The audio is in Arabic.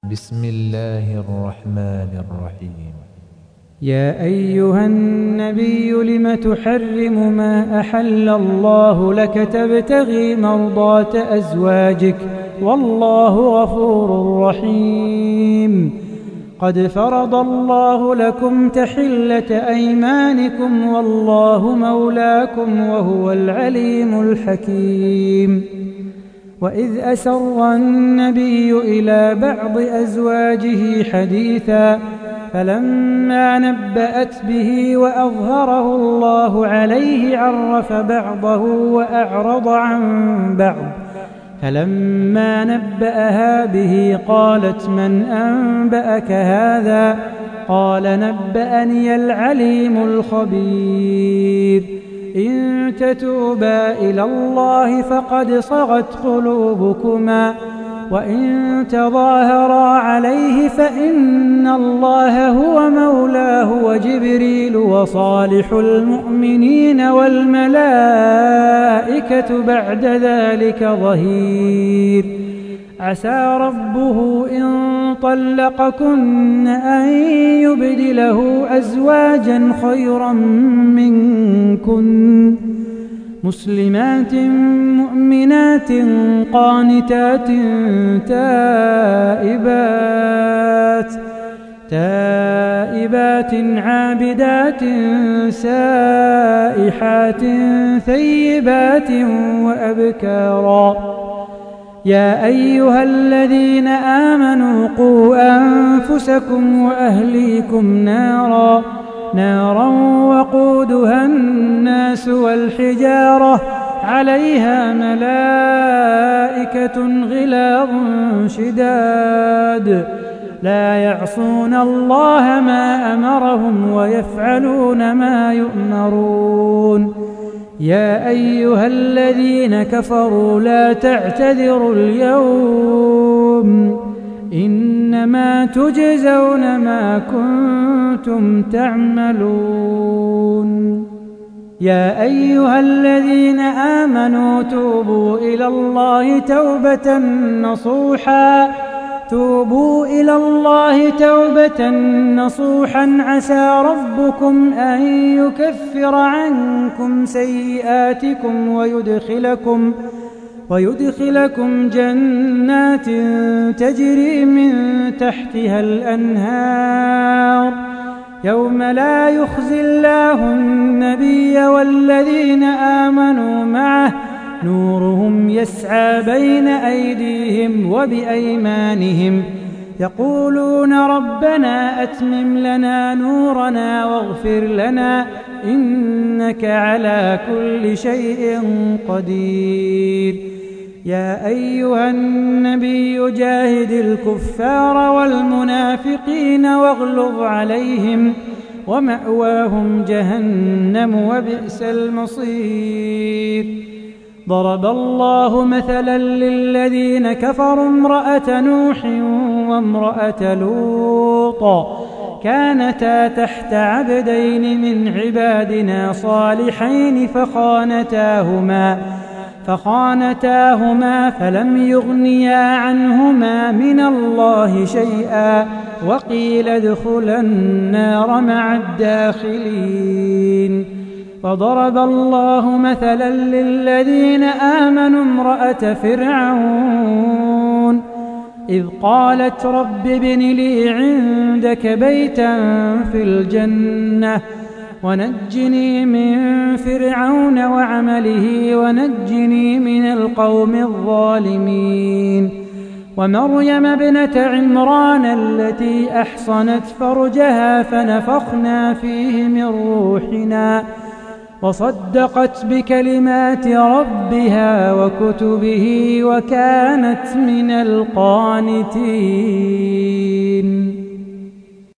بسم الله الرحمن الرحيم. يا أيها النبي لم تحرم ما أحل الله لك تبتغي مرضات أزواجك والله غفور رحيم. قد فرض الله لكم تحلة أيمانكم والله مولاكم وهو العليم الحكيم. وإذ أسر النبي إلى بعض أزواجه حديثا فلما نبأت به وأظهره الله عليه عرف بعضه وأعرض عن بعض. فلما نبأها به قالت من أنبأك هذا؟ قال نبأني العليم الخبير. إن تتوبا إلى الله فقد صغت قلوبكما وإن تظاهرا عليه فإن الله هو مولاه وجبريل وصالح المؤمنين والملائكة بعد ذلك ظهير. عسى ربه إن طلقكن أن يبدله أزواجا خيرا منكن مسلمات مؤمنات قانتات تائبات عابدات سائحات ثيبات وأبكارا. يا أيها الذين آمنوا قوا أنفسكم وأهليكم نارا وقودها الناس والحجارة عليها ملائكة غلاظ شداد لا يعصون الله ما أمرهم ويفعلون ما يؤمرون. يا أيها الذين كفروا لا تعتذروا اليوم إنما تجزون ما كنتم تعملون. يا أيها الذين آمنوا توبوا إلى الله توبة نصوحا عسى ربكم أن يكفر عنكم سيئاتكم ويدخلكم جنات تجري من تحتها الأنهار يوم لا يخزي الله النبي والذين آمنوا معه نورهم يسعى بين أيديهم وبأيمانهم يقولون ربنا أتمم لنا نورنا واغفر لنا إنك على كل شيء قدير. يا أيها النبي جاهد الكفار والمنافقين واغلظ عليهم ومأواهم جهنم وبئس المصير. ضرب الله مثلا للذين كفروا امرأة نوح وامرأة لوط كانتا تحت عبدين من عبادنا صالحين فخانتاهما فلم يغنيا عنهما من الله شيئا وقيل ادخلا النار مع الداخلين. وضرب الله مثلا للذين آمنوا امرأة فرعون إذ قالت رب ابن لي عندك بيتا في الجنة ونجني من فرعون وعمله ونجني من القوم الظالمين. ومريم ابنة عمران التي أحصنت فرجها فنفخنا فيه من روحنا وصدقت بكلمات ربها وكتبه وكانت من القانتين.